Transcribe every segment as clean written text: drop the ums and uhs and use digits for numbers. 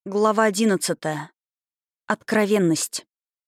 Глава 11. Откровенность.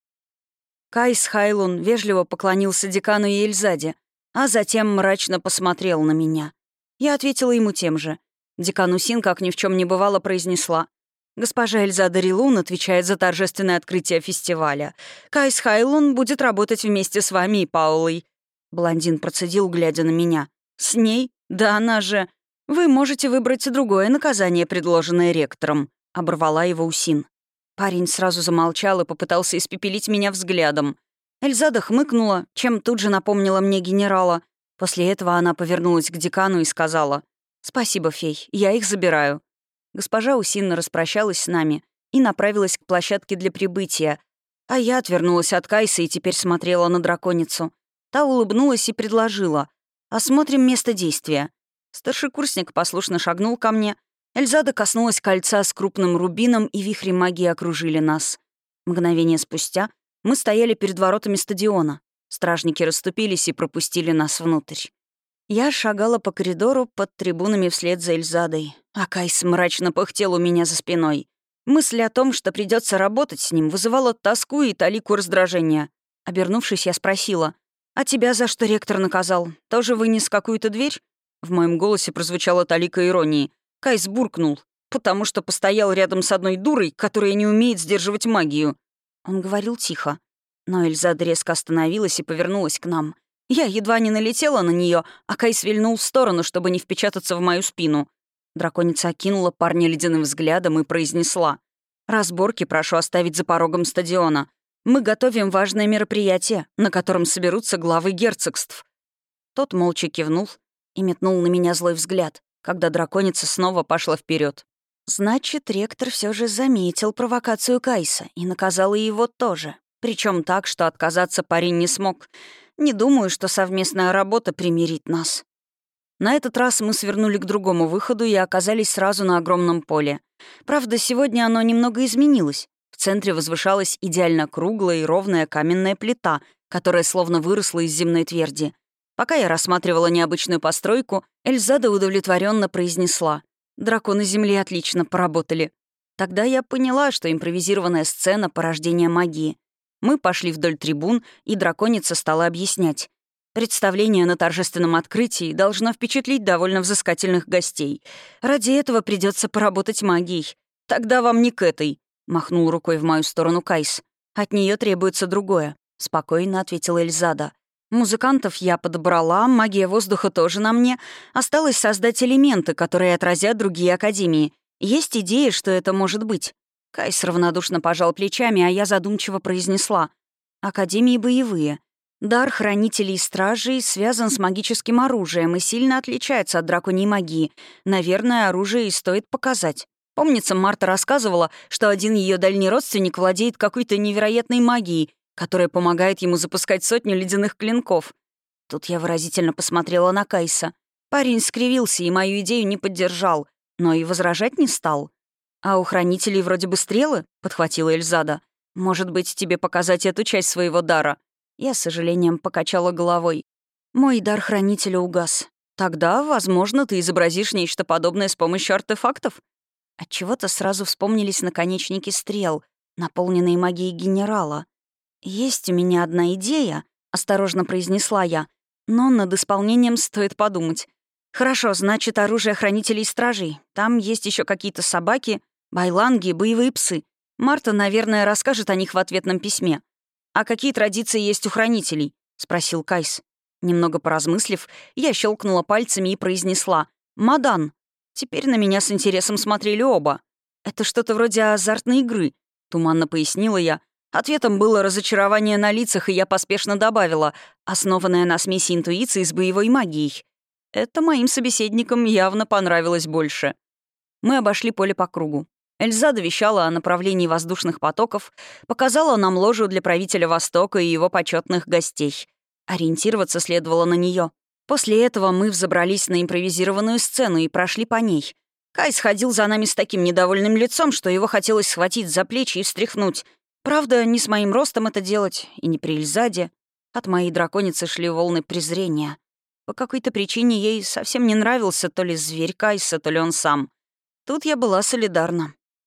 Кайс Хайлун вежливо поклонился декану и Эльзаде, а затем мрачно посмотрел на меня. Я ответила ему тем же. Декан Усин, как ни в чем не бывало, произнесла: «Госпожа Эльзада Рилун отвечает за торжественное открытие фестиваля. Кайс Хайлун будет работать вместе с вами и Паулой». Блондин процедил, глядя на меня. «С ней? Да она же... Вы можете выбрать другое наказание, предложенное ректором», — оборвала его Усин. Парень сразу замолчал и попытался испепелить меня взглядом. Эльзада хмыкнула, чем тут же напомнила мне генерала. После этого она повернулась к декану и сказала: «Спасибо, фей, я их забираю». Госпожа Усин распрощалась с нами и направилась к площадке для прибытия, а я отвернулась от Кайса и теперь смотрела на драконицу. Та улыбнулась и предложила: «Осмотрим место действия». Старшекурсник послушно шагнул ко мне. Эльзада коснулась кольца с крупным рубином, и вихри магии окружили нас. Мгновение спустя мы стояли перед воротами стадиона. Стражники расступились и пропустили нас внутрь. Я шагала по коридору под трибунами вслед за Эльзадой, а Кайс мрачно пыхтел у меня за спиной. Мысль о том, что придется работать с ним, вызывала тоску и талику раздражения. Обернувшись, я спросила: «А тебя за что ректор наказал? Тоже вынес какую-то дверь?» В моем голосе прозвучала талика иронии. Кайс буркнул: «Потому что постоял рядом с одной дурой, которая не умеет сдерживать магию». Он говорил тихо. Но Эльзада резко остановилась и повернулась к нам. Я едва не налетела на нее, а Кайс вильнул в сторону, чтобы не впечататься в мою спину. Драконица окинула парня ледяным взглядом и произнесла: «Разборки прошу оставить за порогом стадиона. Мы готовим важное мероприятие, на котором соберутся главы герцогств». Тот молча кивнул и метнул на меня злой взгляд, когда драконица снова пошла вперед. Значит, ректор все же заметил провокацию Кайса и наказал и его тоже. Причем так, что отказаться парень не смог. Не думаю, что совместная работа примирит нас. На этот раз мы свернули к другому выходу и оказались сразу на огромном поле. Правда, сегодня оно немного изменилось. В центре возвышалась идеально круглая и ровная каменная плита, которая словно выросла из земной тверди. Пока я рассматривала необычную постройку, Эльзада удовлетворенно произнесла: «Драконы Земли отлично поработали». Тогда я поняла, что импровизированная сцена — порождение магии. Мы пошли вдоль трибун, и драконица стала объяснять. Представление на торжественном открытии должно впечатлить довольно взыскательных гостей. Ради этого придется поработать магией. «Тогда вам не к этой», — махнул рукой в мою сторону Кайс. «От нее требуется другое», — спокойно ответила Эльзада. «Музыкантов я подобрала, магия воздуха тоже на мне. Осталось создать элементы, которые отразят другие академии. Есть идея, что это может быть?» Кайс равнодушно пожал плечами, а я задумчиво произнесла: «Академии боевые. Дар хранителей и стражей связан с магическим оружием и сильно отличается от драконьей магии. Наверное, оружие и стоит показать. Помнится, Марта рассказывала, что один ее дальний родственник владеет какой-то невероятной магией, которая помогает ему запускать сотни ледяных клинков». Тут я выразительно посмотрела на Кайса. Парень скривился и мою идею не поддержал, но и возражать не стал. «А у хранителей вроде бы стрелы?» — подхватила Эльзада. «Может быть, тебе показать эту часть своего дара?» Я с сожалением покачала головой. «Мой дар хранителя угас. Тогда, возможно, ты изобразишь нечто подобное с помощью артефактов?» Отчего-то сразу вспомнились наконечники стрел, наполненные магией генерала. «Есть у меня одна идея», — осторожно произнесла я, «но над исполнением стоит подумать. Хорошо, значит, оружие хранителей и стражей. Там есть еще какие-то собаки, байланги, боевые псы. Марта, наверное, расскажет о них в ответном письме. «А какие традиции есть у хранителей?» — спросил Кайс. Немного поразмыслив, я щелкнула пальцами и произнесла: «Мадан». Теперь на меня с интересом смотрели оба. «Это что-то вроде азартной игры», — туманно пояснила я. Ответом было разочарование на лицах, и я поспешно добавила: «основанная на смеси интуиции с боевой магией». Это моим собеседникам явно понравилось больше. Мы обошли поле по кругу. Эльзада вещала о направлении воздушных потоков, показала нам ложу для правителя Востока и его почетных гостей. Ориентироваться следовало на нее. После этого мы взобрались на импровизированную сцену и прошли по ней. Кайс ходил за нами с таким недовольным лицом, что его хотелось схватить за плечи и встряхнуть. Правда, не с моим ростом это делать, и не при Эльзаде. От моей драконицы шли волны презрения. По какой-то причине ей совсем не нравился то ли зверь Кайса, то ли он сам. Тут я была солидарна.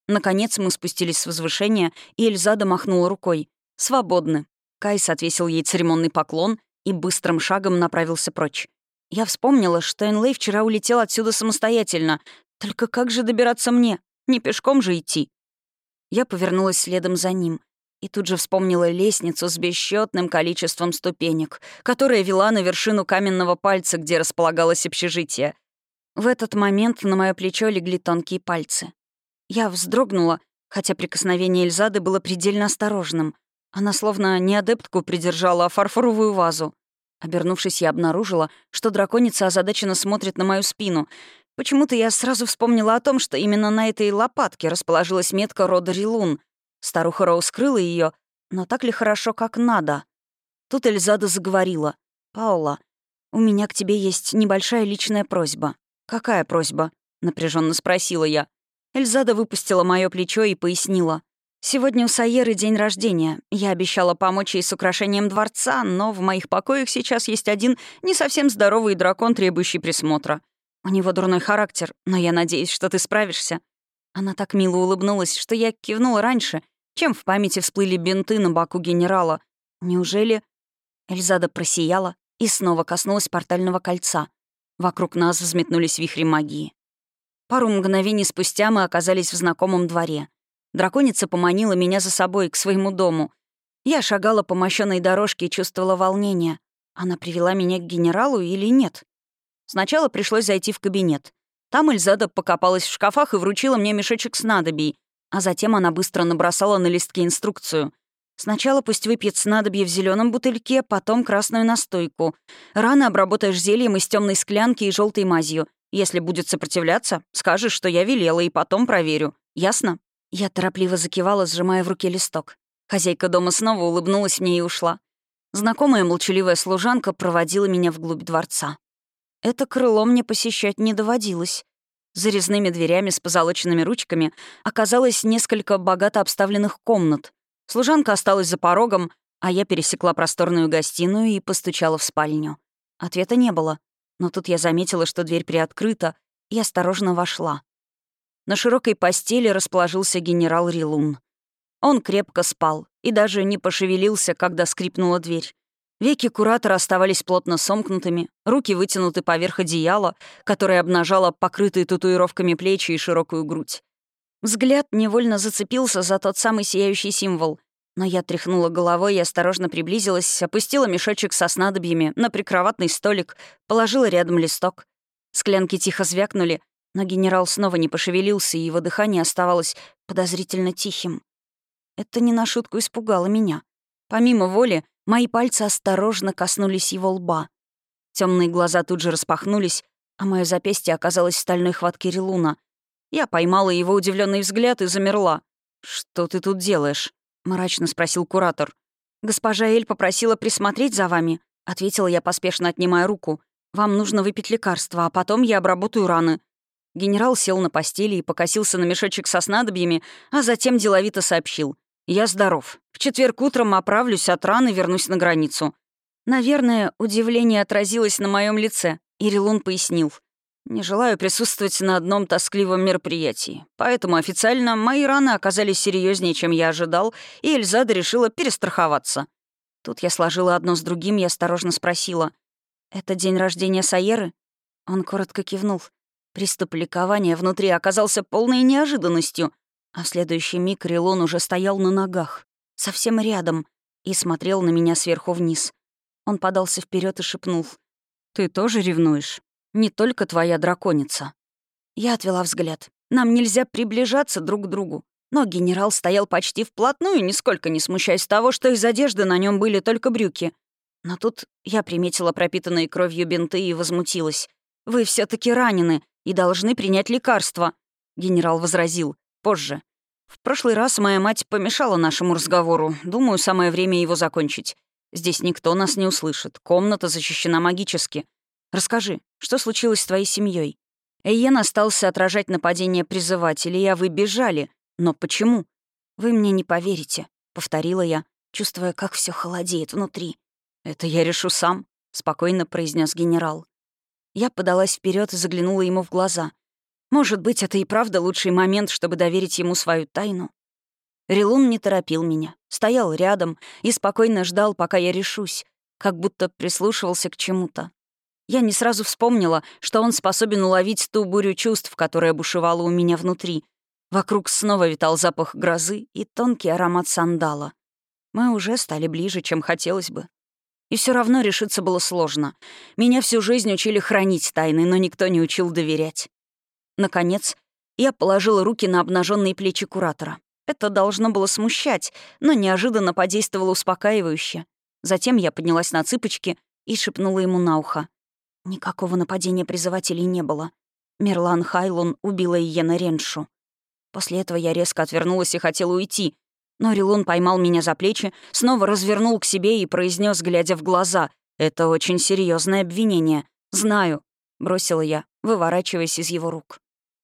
Наконец мы спустились с возвышения, и Эльзада махнула рукой. «Свободны». Кайс отвесил ей церемонный поклон и быстрым шагом направился прочь. Я вспомнила, что Энлэй вчера улетел отсюда самостоятельно. Только как же добираться мне? Не пешком же идти. Я повернулась следом за ним и тут же вспомнила лестницу с бесчетным количеством ступенек, которая вела на вершину каменного пальца, где располагалось общежитие. В этот момент на мое плечо легли тонкие пальцы. Я вздрогнула, хотя прикосновение Эльзады было предельно осторожным. Она словно не адептку придержала, а фарфоровую вазу. Обернувшись, я обнаружила, что драконица озадаченно смотрит на мою спину. Почему-то я сразу вспомнила о том, что именно на этой лопатке расположилась метка рода Рилун. Старуха Роу скрыла ее, но так ли хорошо, как надо? Тут Эльзада заговорила. «Паула, у меня к тебе есть небольшая личная просьба». «Какая просьба?» — напряженно спросила я. Эльзада выпустила мое плечо и пояснила. «Сегодня у Сайеры день рождения. Я обещала помочь ей с украшением дворца, но в моих покоях сейчас есть один не совсем здоровый дракон, требующий присмотра. У него дурной характер, но я надеюсь, что ты справишься». Она так мило улыбнулась, что я кивнула раньше, чем в памяти всплыли бинты на боку генерала. Неужели... Эльзада просияла и снова коснулась портального кольца. Вокруг нас взметнулись вихри магии. Пару мгновений спустя мы оказались в знакомом дворе. Драконица поманила меня за собой к своему дому. Я шагала по мощёной дорожке и чувствовала волнение. Она привела меня к генералу или нет? Сначала пришлось зайти в кабинет. Там Эльзада покопалась в шкафах и вручила мне мешочек снадобий, а затем она быстро набросала на листке инструкцию. Сначала пусть выпьет снадобье в зеленом бутыльке, потом красную настойку. Рано обработаешь зельем из темной склянки и желтой мазью. Если будет сопротивляться, скажешь, что я велела, и потом проверю. Ясно?» Я торопливо закивала, сжимая в руке листок. Хозяйка дома снова улыбнулась мне и ушла. Знакомая молчаливая служанка проводила меня вглубь дворца. Это крыло мне посещать не доводилось. За резными дверями с позолоченными ручками оказалось несколько богато обставленных комнат. Служанка осталась за порогом, а я пересекла просторную гостиную и постучала в спальню. Ответа не было, но тут я заметила, что дверь приоткрыта, и осторожно вошла. На широкой постели расположился генерал Рилун. Он крепко спал и даже не пошевелился, когда скрипнула дверь. Веки куратора оставались плотно сомкнутыми, руки вытянуты поверх одеяла, которое обнажало покрытые татуировками плечи и широкую грудь. Взгляд невольно зацепился за тот самый сияющий символ, но я тряхнула головой и осторожно приблизилась, опустила мешочек со снадобьями на прикроватный столик, положила рядом листок. Склянки тихо звякнули, но генерал снова не пошевелился, и его дыхание оставалось подозрительно тихим. Это не на шутку испугало меня. Помимо воли, мои пальцы осторожно коснулись его лба. Темные глаза тут же распахнулись, а мое запястье оказалось в стальной хватке Рилуна. Я поймала его удивленный взгляд и замерла. «Что ты тут делаешь?» — мрачно спросил куратор. «Госпожа Эль попросила присмотреть за вами», — ответила я, поспешно отнимая руку. «Вам нужно выпить лекарство, а потом я обработаю раны». Генерал сел на постели и покосился на мешочек со снадобьями, а затем деловито сообщил. «Я здоров. В четверг утром оправлюсь от ран и вернусь на границу». Наверное, удивление отразилось на моем лице, и Рилун пояснил. «Не желаю присутствовать на одном тоскливом мероприятии, поэтому официально мои раны оказались серьезнее, чем я ожидал, и Эльзада решила перестраховаться». Тут я сложила одно с другим и осторожно спросила. «Это день рождения Сайеры?» Он коротко кивнул. Приступ ликования внутри оказался полной неожиданностью, а в следующий миг Рилун уже стоял на ногах, совсем рядом, и смотрел на меня сверху вниз. Он подался вперед и шепнул. «Ты тоже ревнуешь? Не только твоя драконица». Я отвела взгляд. Нам нельзя приближаться друг к другу. Но генерал стоял почти вплотную, нисколько не смущаясь того, что из одежды на нем были только брюки. Но тут я приметила пропитанные кровью бинты и возмутилась. «Вы все таки ранены и должны принять лекарство», — генерал возразил. «Позже. В прошлый раз моя мать помешала нашему разговору. Думаю, самое время его закончить. Здесь никто нас не услышит. Комната защищена магически. Расскажи, что случилось с твоей семьей? Эйен остался отражать нападение призывателей, а вы бежали. Но почему?» «Вы мне не поверите», — повторила я, чувствуя, как все холодеет внутри. «Это я решу сам», — спокойно произнес генерал. Я подалась вперед и заглянула ему в глаза. Может быть, это и правда лучший момент, чтобы доверить ему свою тайну? Рилун не торопил меня, стоял рядом и спокойно ждал, пока я решусь, как будто прислушивался к чему-то. Я не сразу вспомнила, что он способен уловить ту бурю чувств, которая бушевала у меня внутри. Вокруг снова витал запах грозы и тонкий аромат сандала. Мы уже стали ближе, чем хотелось бы. И все равно решиться было сложно. Меня всю жизнь учили хранить тайны, но никто не учил доверять. Наконец, я положила руки на обнаженные плечи куратора. Это должно было смущать, но неожиданно подействовало успокаивающе. Затем я поднялась на цыпочки и шепнула ему на ухо. Никакого нападения призывателей не было. Мерлан Хайлун убила Иена Реншу. После этого я резко отвернулась и хотела уйти, но Рилун поймал меня за плечи, снова развернул к себе и произнес, глядя в глаза: «Это очень серьезное обвинение. Знаю», — бросила я, выворачиваясь из его рук.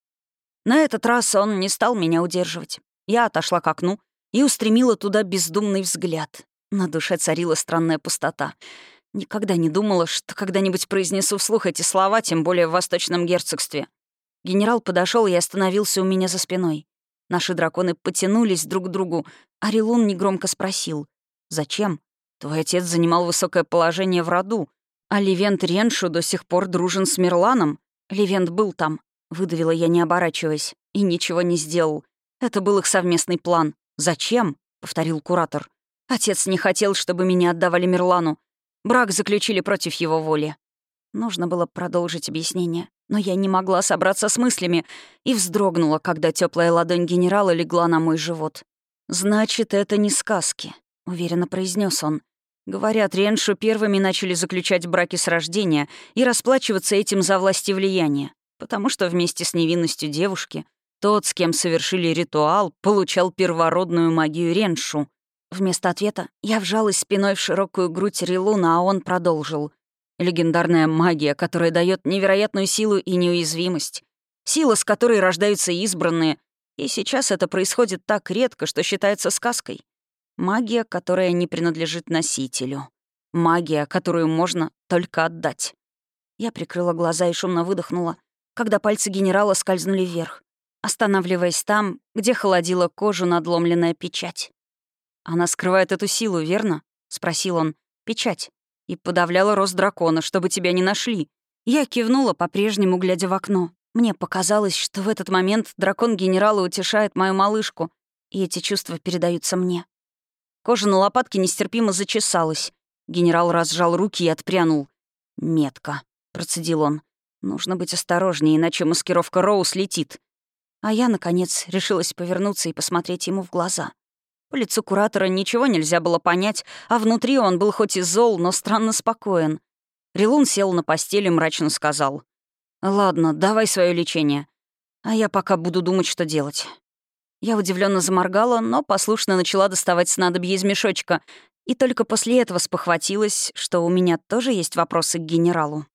На этот раз он не стал меня удерживать. Я отошла к окну и устремила туда бездумный взгляд. На душе царила странная пустота. Никогда не думала, что когда-нибудь произнесу вслух эти слова, тем более в Восточном герцогстве. Генерал подошел и остановился у меня за спиной. Наши драконы потянулись друг к другу, а Рилун негромко спросил: «Зачем? Твой отец занимал высокое положение в роду, а Левент Реншу до сих пор дружен с Мерланом. Левент был там», — выдавила я, не оборачиваясь, — «и ничего не сделал. Это был их совместный план». «Зачем?» — повторил куратор. «Отец не хотел, чтобы меня отдавали Мерлану. Брак заключили против его воли». Нужно было продолжить объяснение, но я не могла собраться с мыслями и вздрогнула, когда теплая ладонь генерала легла на мой живот. «Значит, это не сказки», — уверенно произнес он. «Говорят, Реншу первыми начали заключать браки с рождения и расплачиваться этим за власть и влияние, потому что вместе с невинностью девушки тот, с кем совершили ритуал, получал первородную магию Реншу». Вместо ответа я вжалась спиной в широкую грудь Рилуна, а он продолжил. «Легендарная магия, которая дает невероятную силу и неуязвимость. Сила, с которой рождаются избранные. И сейчас это происходит так редко, что считается сказкой. Магия, которая не принадлежит носителю. Магия, которую можно только отдать». Я прикрыла глаза и шумно выдохнула, когда пальцы генерала скользнули вверх, останавливаясь там, где холодила кожу надломленная печать. «Она скрывает эту силу, верно?» — спросил он. «Печать. И подавляла рост дракона, чтобы тебя не нашли». Я кивнула, по-прежнему глядя в окно. Мне показалось, что в этот момент дракон генерала утешает мою малышку, и эти чувства передаются мне. Кожа на лопатке нестерпимо зачесалась. Генерал разжал руки и отпрянул. «Метко», — процедил он. «Нужно быть осторожнее, иначе маскировка Роуз летит». А я, наконец, решилась повернуться и посмотреть ему в глаза. По лицу куратора ничего нельзя было понять, а внутри он был хоть и зол, но странно спокоен. Рилун сел на постели и мрачно сказал: «Ладно, давай свое лечение, а я пока буду думать, что делать». Я удивленно заморгала, но послушно начала доставать снадобье из мешочка, и только после этого спохватилась, что у меня тоже есть вопросы к генералу.